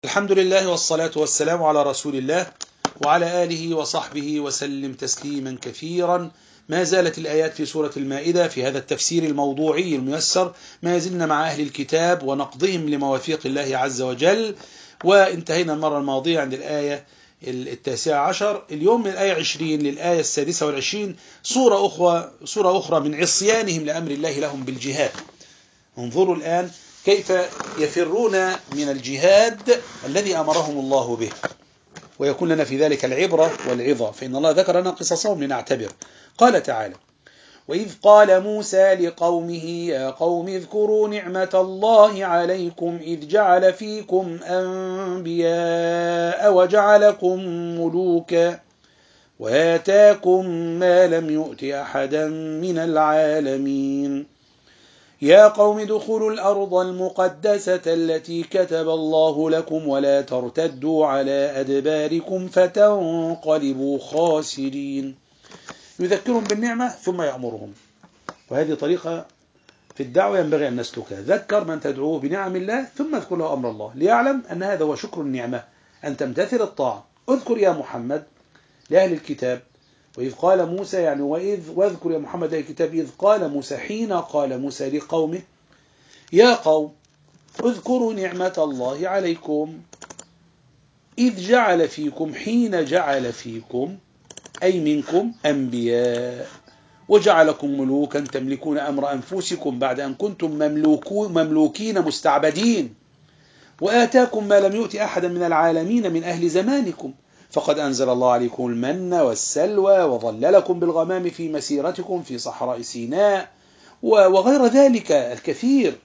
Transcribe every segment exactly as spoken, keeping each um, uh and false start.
الحمد لله والصلاة والسلام على رسول الله وعلى آله وصحبه وسلم تسليما كثيرا. ما زالت الآيات في سورة المائدة في هذا التفسير الموضوعي الميسر، ما زلنا مع أهل الكتاب ونقضهم لمواثيق الله عز وجل، وانتهينا المرة الماضية عند الآية التاسعة عشر. اليوم من الآية عشرين للآية السادسة والعشرين صورة أخرى, صورة أخرى من عصيانهم لأمر الله لهم بالجهاد. انظروا الآن كيف يفرون من الجهاد الذي أمرهم الله به، ويكون لنا في ذلك العبرة والعظة، فإن الله ذكر لنا قصصهم لنعتبر. قال تعالى: وإذ قال موسى لقومه يا قوم اذكروا نعمة الله عليكم إذ جعل فيكم أنبياء وجعلكم ملوكا وآتاكم ما لم يؤت أحدا من العالمين يا قوم ادخلوا الأرض المقدسة التي كتب الله لكم ولا ترتدوا على أدباركم فتنقلبوا خاسرين. يذكرهم بالنعمة ثم يأمرهم، وهذه طريقة في الدعوة ينبغي أن نسلكها. ذكر من تدعوه بنعم الله ثم اذكر له أمر الله ليعلم أن هذا هو شكر النعمة، أن تمتثل الطاعة. اذكر يا محمد لأهل الكتاب، وإذ قال موسى يعني وإذ واذكر يا محمد لأهل الكتاب إذ قال موسى، حين قال موسى لقومه يا قوم اذكروا نعمة الله عليكم إذ جعل فيكم، حين جعل فيكم أي منكم أنبياء وجعلكم ملوكا تملكون أمر أنفسكم بعد أن كنتم مملوكين مستعبدين، وآتاكم ما لم يؤت أحدا من العالمين من أهل زمانكم، فقد أنزل الله عليكم المن والسلوى وظللكم بالغمام في مسيرتكم في صحراء سيناء وغير ذلك الكثير.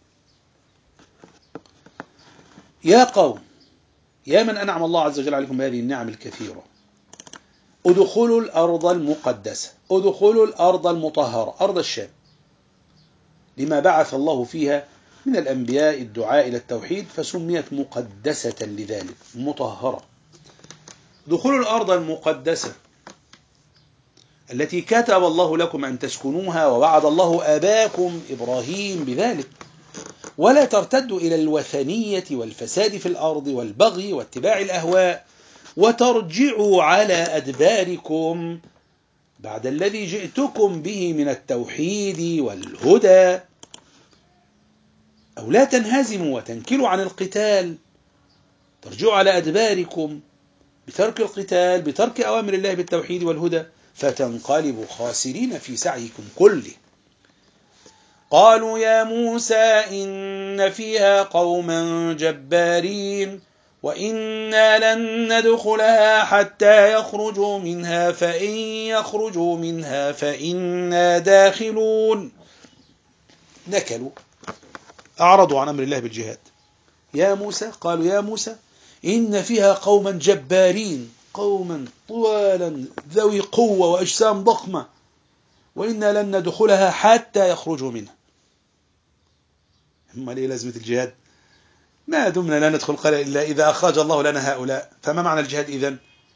يا قوم، يا من أنعم الله عز وجل عليكم بهذه النعم الكثيرة، ادخلوا الأرض المقدسة، ادخلوا الأرض المطهرة، أرض الشام، لما بعث الله فيها من الأنبياء الدعاء إلى التوحيد فسميت مقدسة لذلك، مطهرة. دخلوا الأرض المقدسة التي كتب الله لكم أن تسكنوها ووعد الله آباكم إبراهيم بذلك، ولا ترتدوا إلى الوثنية والفساد في الأرض والبغي واتباع الأهواء وترجعوا على أدباركم بعد الذي جئتكم به من التوحيد والهدى، أو لا تنهزموا وتنكلوا عن القتال، ترجعوا على أدباركم بترك القتال، بترك أوامر الله بالتوحيد والهدى، فتنقلبوا خاسرين في سعيكم كله. قالوا يا موسى إن فيها قوما جبارين وإنا لن ندخلها حتى يخرجوا منها فإن يخرجوا منها فإنا داخلون. نكلوا، أعرضوا عن أمر الله بالجهاد. يا موسى، قالوا يا موسى إن فيها قوما جبارين، قوما طوالا ذوي قوة وأجسام ضخمة، وإنا لن ندخلها حتى يخرجوا منها. هم ليه لازمة الجهاد؟ ما دمنا لا ندخل قال إلا إذا أخرج الله لنا هؤلاء، فما معنى الجهاد إذن؟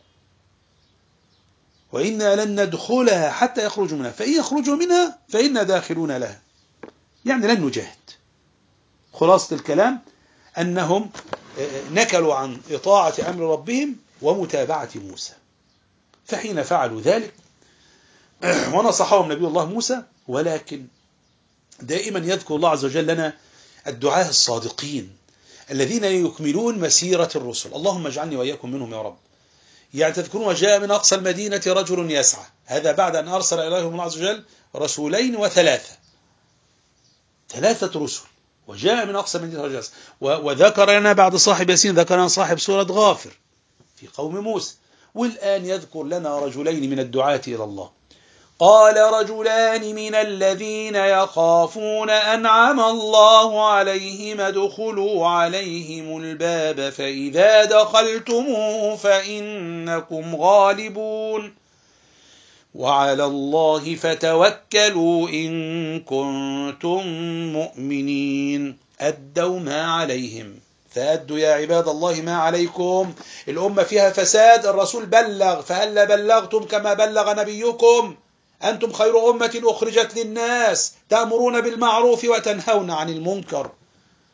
وإنا لن ندخلها حتى يخرجوا منها فإن يخرجوا منها فإنا داخلون لها، يعني لن نجاهد. خلاصة الكلام أنهم نكلوا عن إطاعة أمر ربهم ومتابعة موسى. فحين فعلوا ذلك ونصحهم نبي الله موسى، ولكن دائما يذكر الله عز وجل لنا الدعاة الصادقين الذين يكملون مسيرة الرسل. اللهم اجعلني وإياكم منهم يا رب. يعني تذكرون جاء من أقصى المدينة رجل يسعى، هذا بعد أن أرسل إليهم الله عز وجل رسولين وثلاثة، ثلاثة رسل، وجاء من أقصى المدينة رجل يسعى. وذكر لنا بعد صاحب ياسين ذكر لنا صاحب سورة غافر في قوم موسى، والآن يذكر لنا رجلين من الدعاة إلى الله. قال رجلان من الذين يخافون أنعم الله عليهم ادخلوا عليهم الباب فإذا دخلتموه فإنكم غالبون وعلى الله فتوكلوا إن كنتم مؤمنين. أدوا ما عليهم، فأدوا يا عباد الله ما عليكم. الأمة فيها فساد، الرسول بلغ، فهل بلغتم كما بلغ نبيكم؟ أنتم خير أمة أخرجت للناس تأمرون بالمعروف وتنهون عن المنكر.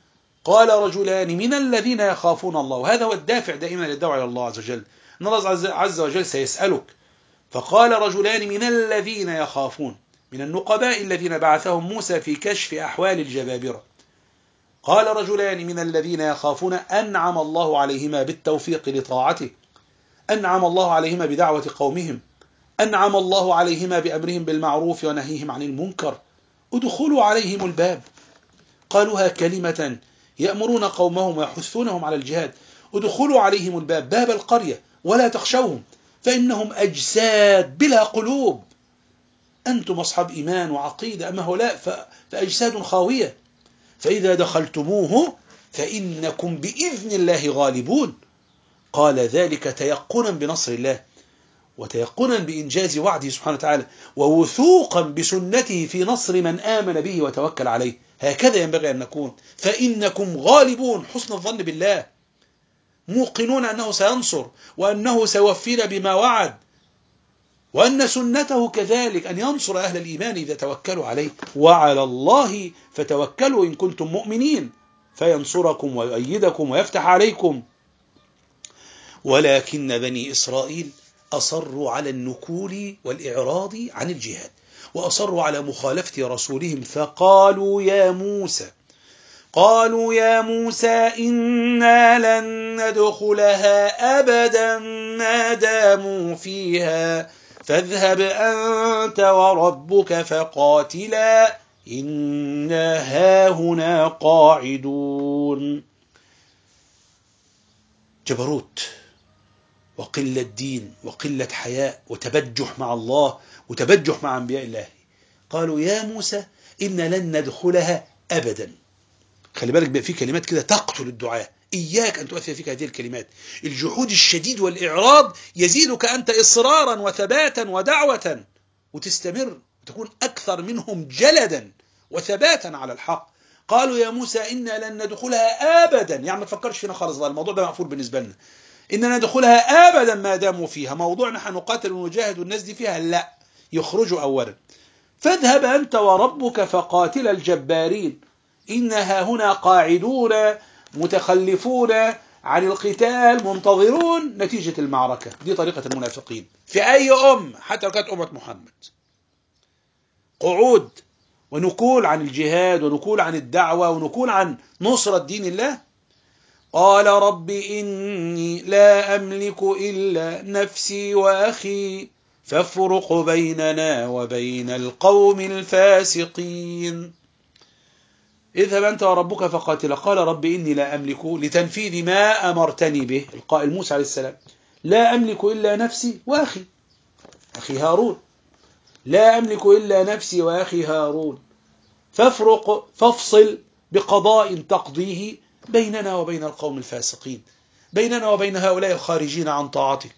قال رجلان من الذين يخافون الله. وهذا هو الدافع دائما للدعوة إلى الله عز وجل، أن الله عز وجل سيسألك. فقال رجلان من الذين يخافون، من النقباء الذين بعثهم موسى في كشف أحوال الجبابرة. قال رجلان من الذين يخافون أنعم الله عليهما بالتوفيق لطاعته، أنعم الله عليهما بدعوة قومهم، أنعم الله عليهما بأمرهم بالمعروف ونهيهم عن المنكر، ادخلوا عليهم الباب. قالوها كلمة يأمرون قومهم ويحثونهم على الجهاد. ادخلوا عليهم الباب، باب القرية، ولا تخشوهم فإنهم أجساد بلا قلوب. أنتم أصحاب إيمان وعقيدة، أما هؤلاء فأجساد خاوية. فإذا دخلتموه فإنكم بإذن الله غالبون. قال ذلك تيقنا بنصر الله، وتيقنا بإنجاز وعده سبحانه وتعالى، ووثوقا بسنته في نصر من آمن به وتوكل عليه. هكذا ينبغي أن نكون. فإنكم غالبون، حسن الظن بالله، موقنون أنه سينصر وأنه سيوفينا بما وعد، وأن سنته كذلك أن ينصر أهل الإيمان إذا توكلوا عليه. وعلى الله فتوكلوا إن كنتم مؤمنين فينصركم ويؤيدكم ويفتح عليكم. ولكن بني إسرائيل أصروا على النكول والإعراض عن الجهاد، وأصروا على مخالفة رسولهم، فقالوا يا موسى قالوا يا موسى إنا لن ندخلها أبدا ما داموا فيها فاذهب أنت وربك فقاتلا إنا هاهنا قاعدون. جبروت وقلة دين وقلة حياء وتبجح مع الله وتبجح مع أنبياء الله. قالوا يا موسى إنا لن ندخلها أبدا. خلي بالك بقى في كلمات كده تقتل الدعاء، إياك أن تؤثر فيك هذه الكلمات. الجحود الشديد والإعراض يزيدك أنت إصرارا وثباتا ودعوة، وتستمر وتكون أكثر منهم جلدا وثباتا على الحق. قالوا يا موسى إنا لن ندخلها أبدا، يعني ما تفكرش فينا خالص، بقى الموضوع ده مقفول بالنسبة لنا. إننا ندخلها أبدا ما داموا فيها، موضوع نحن نقاتل ونجاهد والناس دي فيها لا، يخرجوا أولا. فاذهب أنت وربك فقاتل الجبارين إنها هنا قاعدون متخلفون عن القتال منتظرون نتيجة المعركة. دي طريقة المنافقين في أي أم، حتى لو كانت أمة محمد، قعود ونكول عن الجهاد ونكول عن الدعوة ونكول عن نصرة دين الله. قال رب إني لا أملك إلا نفسي وأخي فافرق بيننا وبين القوم الفاسقين. اذهب أنت وربك فقاتلا. قال رب إني لا أملك، لتنفيذ ما أمرتني به القائل موسى عليه السلام، لا أملك إلا نفسي وأخي، أخي هارون، لا أملك إلا نفسي وأخي هارون فافرق فافصل بقضاء تقضيه بيننا وبين القوم الفاسقين، بيننا وبين هؤلاء الخارجين عن طاعتك.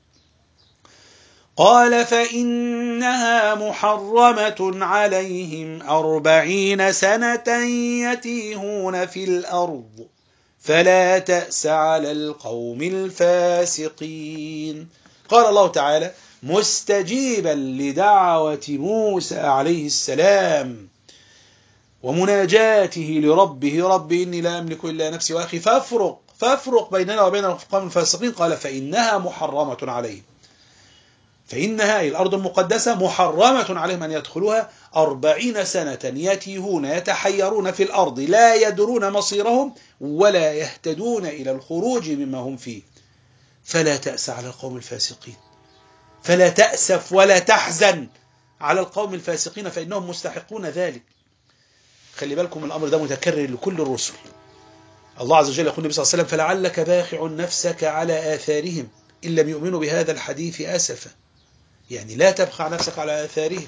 قال فإنها محرمة عليهم أربعين سنة يتيهون في الأرض فلا تأس على القوم الفاسقين. قال الله تعالى مستجيبا لدعوة موسى عليه السلام ومناجاته لربه، رب إني لا أملك إلا نفسي وأخي فافرق فافرق بيننا وبين القوم الفاسقين. قال فإنها محرمة عليهم، فإنها الأرض المقدسة محرمة عليهم أن يدخلوها أربعين سنة يتيهون يتحيرون في الأرض لا يدرون مصيرهم ولا يهتدون إلى الخروج مما هم فيه. فلا تأس على القوم الفاسقين، فلا تأسف ولا تحزن على القوم الفاسقين فإنهم مستحقون ذلك. خلي بالكم الأمر ده متكرر لكل الرسل. الله عز وجل يقول النبي صلى الله عليه وسلم فلعلك باخع نفسك على آثارهم إن لم يؤمنوا بهذا الحديث أسفا، يعني لا تبخع نفسك على آثارهم،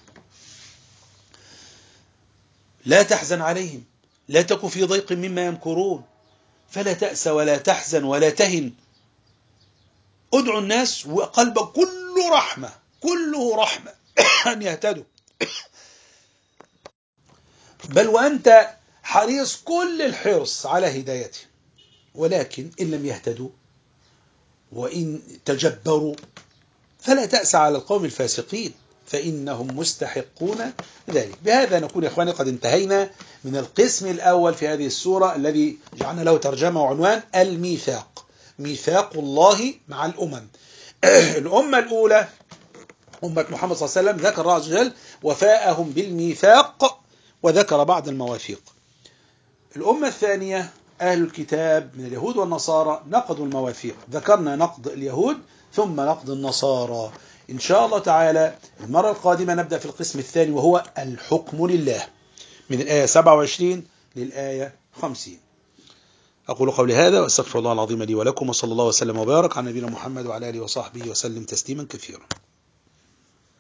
لا تحزن عليهم، لا تك في ضيق مما يمكرون، فلا تأس ولا تحزن ولا تهن. ادعو الناس وقلبك كله رحمة، كله رحمة أن يهتدوا، بل وأنت حريص كل الحرص على هدايته. ولكن إن لم يهتدوا وإن تجبروا فلا تأس على القوم الفاسقين. فإنهم مستحقون ذلك. بهذا نكون يا إخواني قد انتهينا من القسم الأول في هذه السورة الذي جعلنا له ترجمة وعنوان الميثاق، ميثاق الله مع الأمم. الأمة الأولى أمة محمد صلى الله عليه وسلم ذكر الله عز وجل وفاءهم بالميثاق وذكر بعض المواثيق. الأمة الثانية أهل الكتاب من اليهود والنصارى نقضوا المواثيق، ذكرنا نقض اليهود ثم نقض النصارى. إن شاء الله تعالى المرة القادمة نبدأ في القسم الثاني وهو الحكم لله من الآية سبعة وعشرين للآية خمسين. أقول قولي هذا وأستغفر الله العظيم لي ولكم، وصلى الله وسلم وبارك على نبينا محمد وعلى آله وصحبه وسلم تسليما كثيرا.